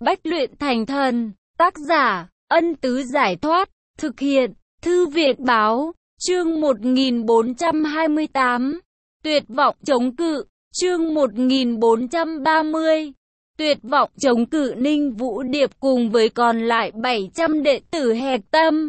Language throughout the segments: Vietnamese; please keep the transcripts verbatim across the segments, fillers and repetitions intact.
Bách luyện thành thần, tác giả, Ân Tứ Giải Thoát, thực hiện, Thư viện Báo, chương một nghìn bốn trăm hai mươi tám, tuyệt vọng chống cự, chương một nghìn bốn trăm ba mươi, tuyệt vọng chống cự. Ninh Vũ Điệp cùng với còn lại bảy trăm đệ tử hẹp tâm,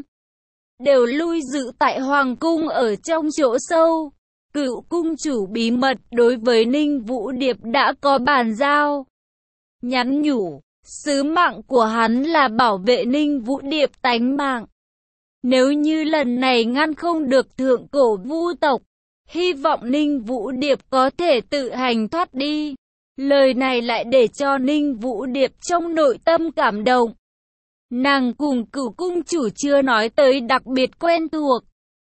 đều lui giữ tại Hoàng Cung ở trong chỗ sâu. Cựu cung chủ bí mật đối với Ninh Vũ Điệp đã có bàn giao, nhắn nhủ, sứ mạng của hắn là bảo vệ Ninh Vũ Điệp tánh mạng. Nếu như lần này ngăn không được thượng cổ vu tộc, hy vọng Ninh Vũ Điệp có thể tự hành thoát đi. Lời này lại để cho Ninh Vũ Điệp trong nội tâm cảm động. Nàng cùng cựu cung chủ chưa nói tới đặc biệt quen thuộc.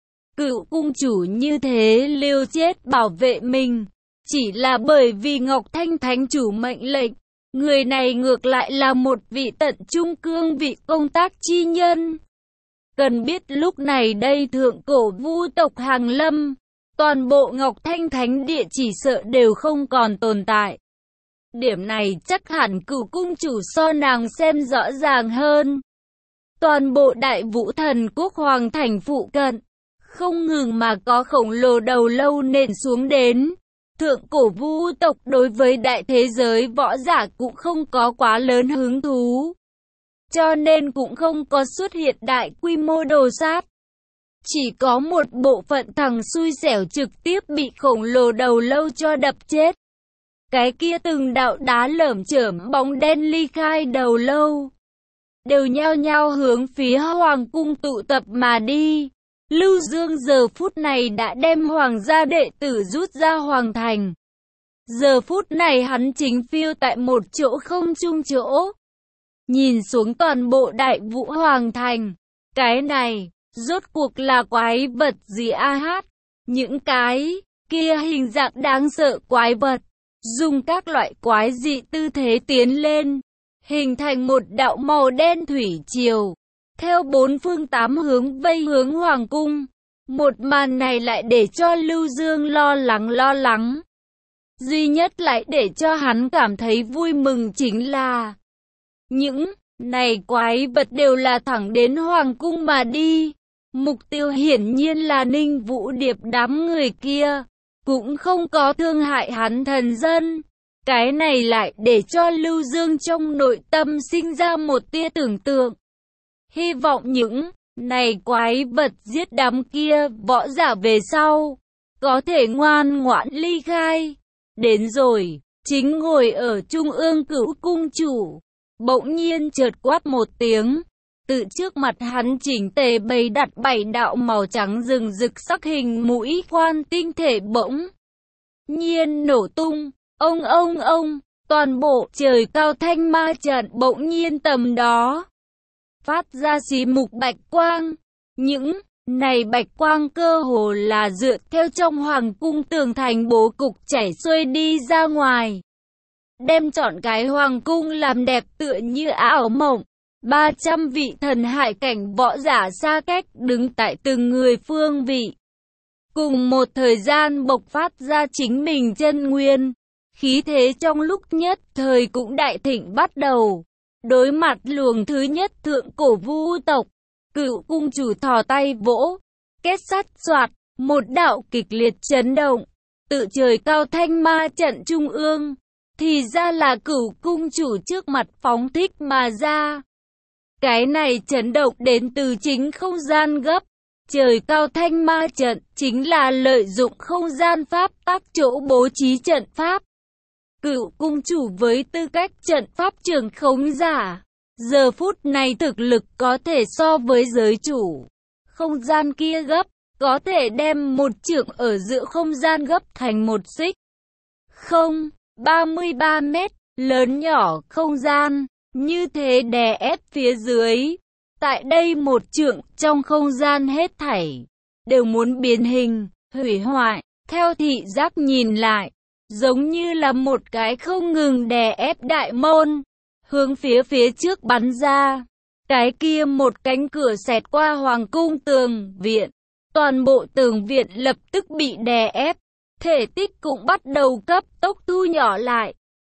Cựu cung chủ như thế liều chết bảo vệ mình, chỉ là bởi vì Ngọc Thanh Thánh chủ mệnh lệnh. Người này ngược lại là một vị tận trung cương vị công tác chi nhân. Cần biết lúc này đây thượng cổ vu tộc hàng lâm, toàn bộ Ngọc Thanh Thánh địa chỉ sợ đều không còn tồn tại. Điểm này chắc hẳn cửu cung chủ so nàng xem rõ ràng hơn. Toàn bộ Đại Vũ Thần Quốc Hoàng Thành phụ cận, không ngừng mà có khổng lồ đầu lâu nện xuống đến. Thượng cổ vu tộc đối với đại thế giới võ giả cũng không có quá lớn hứng thú, cho nên cũng không có xuất hiện đại quy mô đồ sát. Chỉ có một bộ phận thằng xui xẻo trực tiếp bị khổng lồ đầu lâu cho đập chết. Cái kia từng đạo đá lởm chởm bóng đen ly khai đầu lâu, đều nhao nhao hướng phía Hoàng Cung tụ tập mà đi. Lưu Dương giờ phút này đã đem hoàng gia đệ tử rút ra hoàng thành. Giờ phút này hắn chính phiêu tại một chỗ không trung chỗ, nhìn xuống toàn bộ Đại Vũ Hoàng thành. Cái này, rốt cuộc là quái vật gì a hát? Những cái kia hình dạng đáng sợ quái vật, dùng các loại quái dị tư thế tiến lên, hình thành một đạo màu đen thủy triều, theo bốn phương tám hướng vây hướng Hoàng Cung. Một màn này lại để cho Lưu Dương lo lắng lo lắng. Duy nhất lại để cho hắn cảm thấy vui mừng chính là những này quái vật đều là thẳng đến Hoàng Cung mà đi. Mục tiêu hiển nhiên là Ninh Vũ Điệp đám người kia, cũng không có thương hại hắn thần dân. Cái này lại để cho Lưu Dương trong nội tâm sinh ra một tia tưởng tượng. Hy vọng những này quái vật giết đám kia võ giả về sau, có thể ngoan ngoãn ly khai. Đến rồi, chính ngồi ở trung ương cửu cung chủ, bỗng nhiên chợt quát một tiếng. Từ trước mặt hắn chỉnh tề bày đặt bảy đạo màu trắng rừng rực sắc hình mũi khoan tinh thể bỗng nhiên nổ tung. Ông ông ông, toàn bộ trời cao thanh ma trận bỗng nhiên tầm đó phát ra xí mục bạch quang. Những này bạch quang cơ hồ là dựa theo trong Hoàng Cung tường thành bố cục chảy xuôi đi ra ngoài, đem trọn cái Hoàng Cung làm đẹp tựa như ảo mộng. ba trăm vị thần hải cảnh võ giả xa cách đứng tại từng người phương vị, cùng một thời gian bộc phát ra chính mình chân nguyên. Khí thế trong lúc nhất thời cũng đại thịnh bắt đầu. Đối mặt luồng thứ nhất thượng cổ vu tộc, cựu cung chủ thò tay vỗ, kết sắt soạt, một đạo kịch liệt chấn động, tự trời cao thanh ma trận trung ương, thì ra là cựu cung chủ trước mặt phóng thích mà ra. Cái này chấn động đến từ chính không gian gấp. Trời cao thanh ma trận chính là lợi dụng không gian pháp tác chỗ bố trí trận pháp. Cựu cung chủ với tư cách trận pháp trưởng khống giả, giờ phút này thực lực có thể so với giới chủ. Không gian kia gấp, có thể đem một trượng ở giữa không gian gấp thành một xích. Không, ba mươi ba mét, lớn nhỏ không gian, như thế đè ép phía dưới. Tại đây một trượng trong không gian hết thảy, đều muốn biến hình, hủy hoại. Theo thị giác nhìn lại, giống như là một cái không ngừng đè ép đại môn, hướng phía phía trước bắn ra. Cái kia một cánh cửa xẹt qua Hoàng Cung tường viện, toàn bộ tường viện lập tức bị đè ép, thể tích cũng bắt đầu cấp tốc thu nhỏ lại.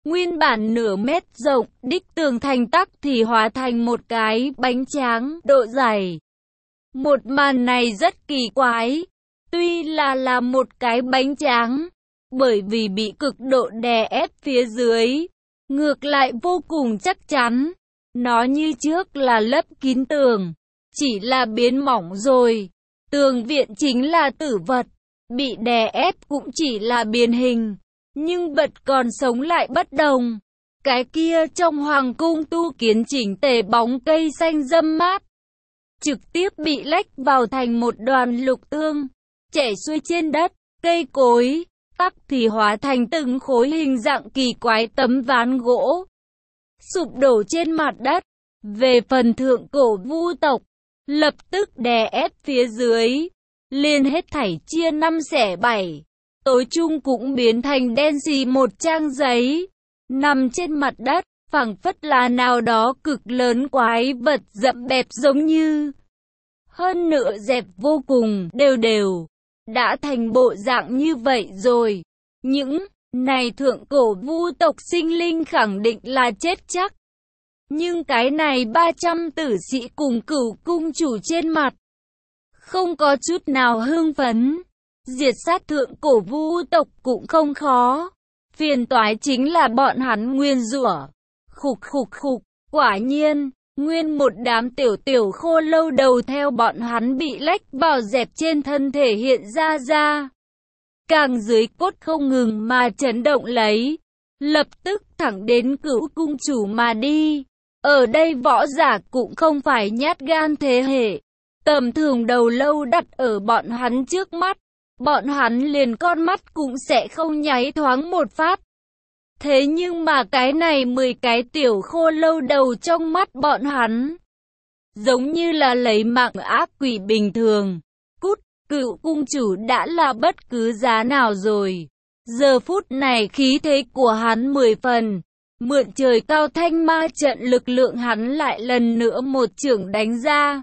Nguyên bản nửa mét rộng, đích tường thành tắc thì hóa thành một cái bánh tráng, độ dày. Một màn này rất kỳ quái. Tuy là là một cái bánh tráng, bởi vì bị cực độ đè ép phía dưới, ngược lại vô cùng chắc chắn. Nó như trước là lấp kín tường, chỉ là biến mỏng rồi. Tường viện chính là tử vật, bị đè ép cũng chỉ là biến hình, nhưng vật còn sống lại bất đồng. Cái kia trong hoàng cung tu kiến chỉnh tề bóng cây xanh râm mát, trực tiếp bị lách vào thành một đoàn lục tương, chảy xuôi trên đất. Cây cối tắc thì hóa thành từng khối hình dạng kỳ quái tấm ván gỗ, sụp đổ trên mặt đất. Về phần thượng cổ vu tộc, lập tức đè ép phía dưới, liền hết thảy chia năm xẻ bảy, tối chung cũng biến thành đen xì một trang giấy, nằm trên mặt đất, phảng phất là nào đó cực lớn quái vật dậm bẹp giống như. Hơn nữa dẹp vô cùng đều đều, đã thành bộ dạng như vậy rồi. Những này thượng cổ vu tộc sinh linh khẳng định là chết chắc. Nhưng cái này ba trăm tử sĩ cùng cửu cung chủ trên mặt, không có chút nào hưng phấn. Diệt sát thượng cổ vu tộc cũng không khó. Phiền toái chính là bọn hắn nguyên rủa. Khục khục khục, quả nhiên, nguyên một đám tiểu tiểu khô lâu đầu theo bọn hắn bị lách vào dẹp trên thân thể hiện ra ra. Càng dưới cốt không ngừng mà chấn động lấy, lập tức thẳng đến cửu cung chủ mà đi. Ở đây võ giả cũng không phải nhát gan thế hệ, tầm thường đầu lâu đặt ở bọn hắn trước mắt, bọn hắn liền con mắt cũng sẽ không nháy thoáng một phát. Thế nhưng mà cái này mười cái tiểu khô lâu đầu trong mắt bọn hắn, giống như là lấy mạng ác quỷ bình thường. Cút, cửu cung chủ đã là bất cứ giá nào rồi. Giờ phút này khí thế của hắn mười phần. Mượn trời cao thanh ma trận lực lượng hắn lại lần nữa một chưởng đánh ra.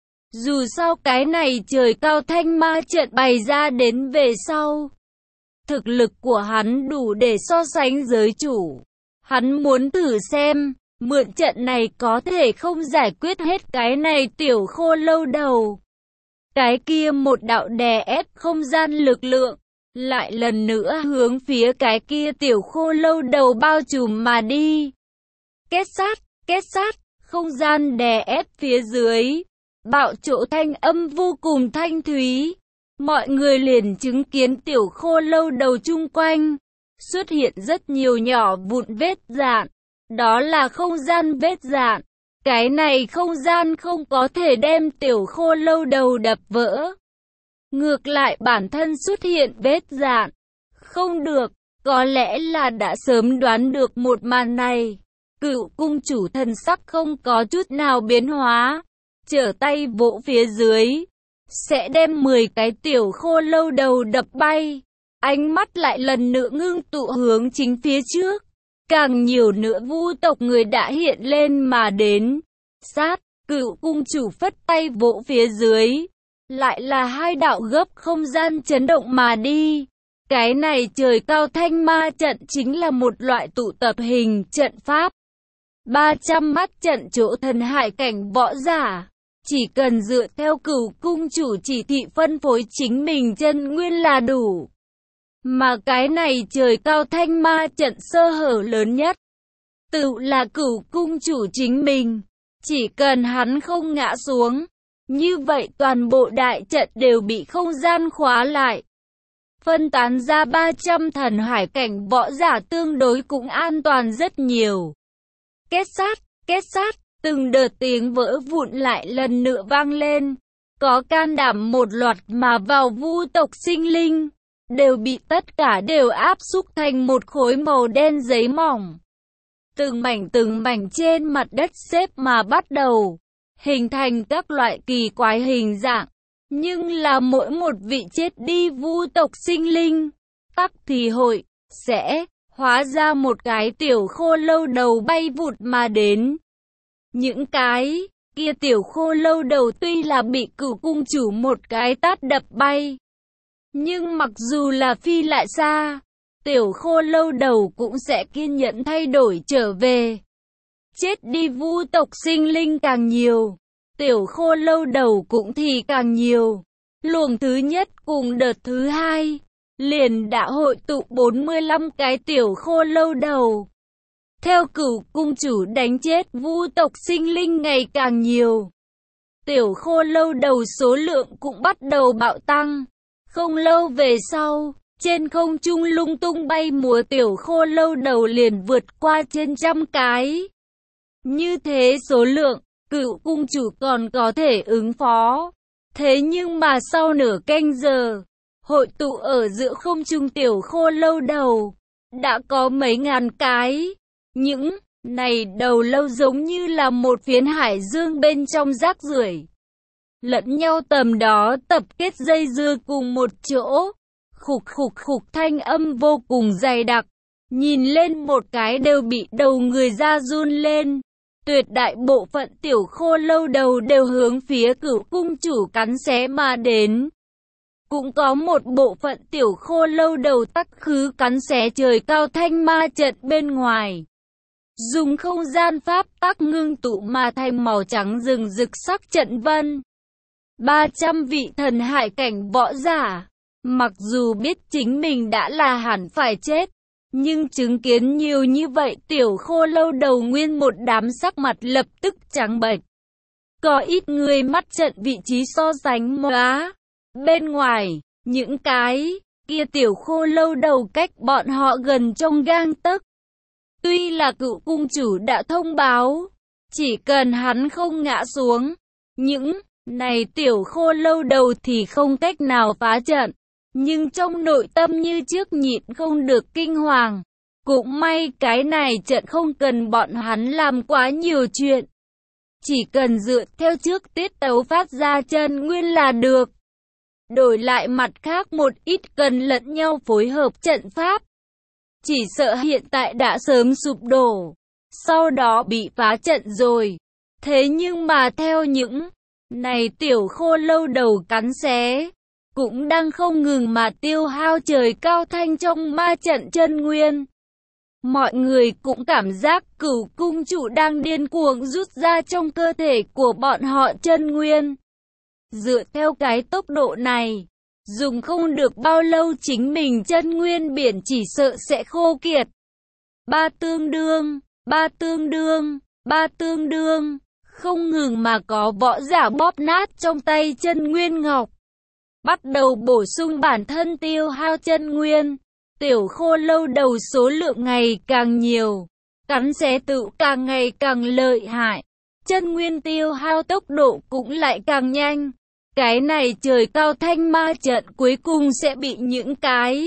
Dù sao cái này trời cao thanh ma trận bày ra đến về sau, thực lực của hắn đủ để so sánh giới chủ. Hắn muốn thử xem, mượn trận này có thể không giải quyết hết cái này tiểu khô lâu đầu. Cái kia một đạo đè ép không gian lực lượng, lại lần nữa hướng phía cái kia tiểu khô lâu đầu bao trùm mà đi. Kết sát, kết sát, không gian đè ép phía dưới, bạo chỗ thanh âm vô cùng thanh thúy. Mọi người liền chứng kiến tiểu khô lâu đầu chung quanh xuất hiện rất nhiều nhỏ vụn vết dạn. Đó là không gian vết dạn. Cái này không gian không có thể đem tiểu khô lâu đầu đập vỡ. Ngược lại bản thân xuất hiện vết dạn. Không được, có lẽ là đã sớm đoán được một màn này. Cựu cung chủ thần sắc không có chút nào biến hóa, trở tay vỗ phía dưới, sẽ đem mười cái tiểu khô lâu đầu đập bay. Ánh mắt lại lần nữa ngưng tụ hướng chính phía trước. Càng nhiều nữa vu tộc người đã hiện lên mà đến. Sát, cựu cung chủ phất tay vỗ phía dưới, lại là hai đạo gấp không gian chấn động mà đi. Cái này trời cao thanh ma trận chính là một loại tụ tập hình trận pháp. ba trăm mắt trận chỗ thần hải cảnh võ giả. Chỉ cần dựa theo cửu cung chủ chỉ thị phân phối chính mình chân nguyên là đủ. Mà cái này trời cao thanh ma trận sơ hở lớn nhất, tự là cửu cung chủ chính mình. Chỉ cần hắn không ngã xuống, như vậy toàn bộ đại trận đều bị không gian khóa lại. Phân tán ra ba trăm thần hải cảnh võ giả tương đối cũng an toàn rất nhiều. Kết sát, kết sát, từng đợt tiếng vỡ vụn lại lần nữa vang lên. Có can đảm một loạt mà vào vu tộc sinh linh, đều bị tất cả đều áp xúc thành một khối màu đen giấy mỏng. Từng mảnh từng mảnh trên mặt đất xếp mà bắt đầu, hình thành các loại kỳ quái hình dạng. Nhưng là mỗi một vị chết đi vu tộc sinh linh, tắc thì hội, sẽ, hóa ra một cái tiểu khô lâu đầu bay vụt mà đến. Những cái kia tiểu khô lâu đầu tuy là bị cửu cung chủ một cái tát đập bay, nhưng mặc dù là phi lại xa, Tiểu Khô Lâu Đầu cũng sẽ kiên nhẫn thay đổi trở về. Chết đi vu tộc sinh linh càng nhiều, Tiểu Khô Lâu Đầu cũng thì càng nhiều. Luồng thứ nhất cùng đợt thứ hai, liền đã hội tụ bốn mươi lăm cái Tiểu Khô Lâu Đầu. Theo Cửu cung chủ đánh chết vu tộc sinh linh ngày càng nhiều, Tiểu Khô Lâu Đầu số lượng cũng bắt đầu bạo tăng. Không lâu về sau, trên không trung lung tung bay múa Tiểu Khô Lâu Đầu liền vượt qua trên trăm cái. Như thế số lượng, Cửu cung chủ còn có thể ứng phó. Thế nhưng mà sau nửa canh giờ, hội tụ ở giữa không trung Tiểu Khô Lâu Đầu đã có mấy ngàn cái. Những này đầu lâu giống như là một phiến hải dương bên trong rác rưởi, lẫn nhau tầm đó tập kết dây dưa cùng một chỗ. Khục khục khục thanh âm vô cùng dày đặc, nhìn lên một cái đều bị đầu người ra run lên. Tuyệt đại bộ phận Tiểu Khô Lâu Đầu đều hướng phía Cửu cung chủ cắn xé mà đến. Cũng có một bộ phận Tiểu Khô Lâu Đầu tắc khứ cắn xé trời cao thanh ma trận bên ngoài. Dùng không gian pháp tắc ngưng tụ mà thành màu trắng rừng rực sắc trận vân. ba trăm vị thần hải cảnh võ giả, mặc dù biết chính mình đã là hẳn phải chết, nhưng chứng kiến nhiều như vậy Tiểu Khô Lâu Đầu nguyên một đám sắc mặt lập tức trắng bệch. Có ít người mắt trận vị trí so sánh móa. Bên ngoài, những cái kia Tiểu Khô Lâu Đầu cách bọn họ gần trong gang tấc. Tuy là Cửu cung chủ đã thông báo, chỉ cần hắn không ngã xuống, những này Tiểu Khô Lâu Đầu thì không cách nào phá trận. Nhưng trong nội tâm như trước nhịn không được kinh hoàng. Cũng may cái này trận không cần bọn hắn làm quá nhiều chuyện. Chỉ cần dựa theo trước tiết tấu phát ra chân nguyên là được. Đổi lại mặt khác một ít cần lẫn nhau phối hợp trận pháp. Chỉ sợ hiện tại đã sớm sụp đổ, sau đó bị phá trận rồi. Thế nhưng mà theo những này Tiểu Khô Lâu Đầu cắn xé, cũng đang không ngừng mà tiêu hao trời cao thanh trong ma trận chân nguyên. Mọi người cũng cảm giác Cửu cung chủ đang điên cuồng rút ra trong cơ thể của bọn họ chân nguyên. Dựa theo cái tốc độ này, dùng không được bao lâu chính mình chân nguyên biển chỉ sợ sẽ khô kiệt. Ba tương đương, ba tương đương, ba tương đương, không ngừng mà có võ giả bóp nát trong tay chân nguyên ngọc. Bắt đầu bổ sung bản thân tiêu hao chân nguyên. Tiểu Khô Lâu Đầu số lượng ngày càng nhiều, cắn xé tự càng ngày càng lợi hại. Chân nguyên tiêu hao tốc độ cũng lại càng nhanh. Cái này trời cao thanh ma trận cuối cùng sẽ bị những cái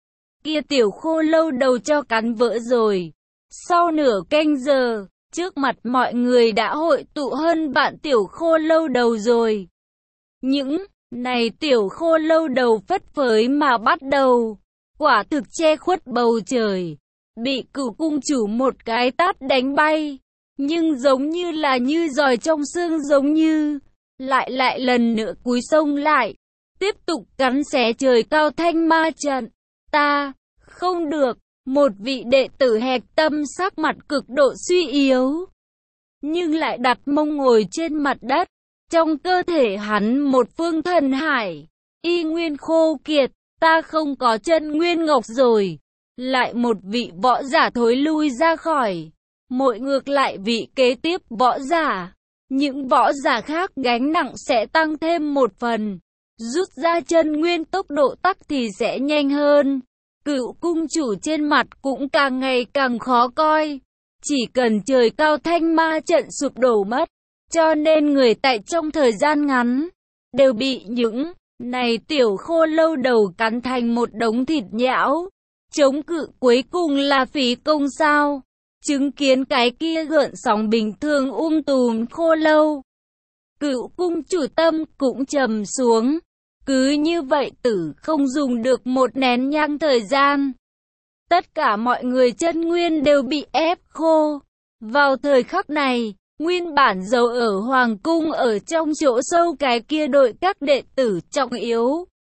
kia Tiểu Khô Lâu Đầu cho cắn vỡ rồi. Sau nửa canh giờ, trước mặt mọi người đã hội tụ hơn vạn Tiểu Khô Lâu Đầu rồi. Những này Tiểu Khô Lâu Đầu phất phới mà bắt đầu, quả thực che khuất bầu trời, bị Cửu cung chủ một cái tát đánh bay, nhưng giống như là như giòi trong xương giống như, lại lại lần nữa cúi sông lại, tiếp tục cắn xé trời cao thanh ma trận. Ta, không được, một vị đệ tử hẹp tâm sắc mặt cực độ suy yếu, nhưng lại đặt mông ngồi trên mặt đất. Trong cơ thể hắn một phương thần hải, y nguyên khô kiệt, ta không có chân nguyên ngọc rồi. Lại một vị võ giả thối lui ra khỏi, mỗi ngược lại vị kế tiếp võ giả. Những võ giả khác gánh nặng sẽ tăng thêm một phần, rút ra chân nguyên tốc độ tắc thì sẽ nhanh hơn. Cửu cung chủ trên mặt cũng càng ngày càng khó coi, chỉ cần trời cao thanh ma trận sụp đổ mất. Cho nên người tại trong thời gian ngắn, đều bị những này Tiểu Khô Lâu Đầu cắn thành một đống thịt nhão. Chống cự cuối cùng là phí công sao? Chứng kiến cái kia gợn sóng bình thường um tùm khô lâu, Cửu cung chủ tâm cũng trầm xuống. Cứ như vậy tử không dùng được một nén nhang thời gian, tất cả mọi người chân nguyên đều bị ép khô. Vào thời khắc này, nguyên bản giấu ở hoàng cung ở trong chỗ sâu cái kia đội các đệ tử trọng yếu,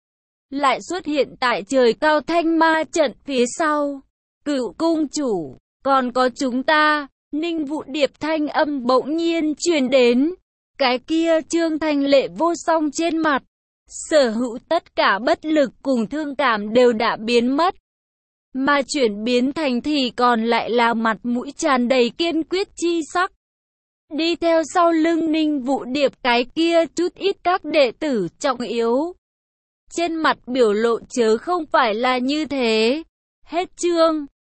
lại xuất hiện tại trời cao thanh ma trận phía sau. Cửu cung chủ, còn có chúng ta. Ninh Vũ Điệp thanh âm bỗng nhiên truyền đến. Cái kia Trương Thanh Lệ vô song trên mặt, sở hữu tất cả bất lực cùng thương cảm đều đã biến mất. Mà chuyển biến thành thì còn lại là mặt mũi tràn đầy kiên quyết chi sắc. Đi theo sau lưng Ninh Vũ Điệp cái kia chút ít các đệ tử trọng yếu. Trên mặt biểu lộ chớ không phải là như thế. Hết chương.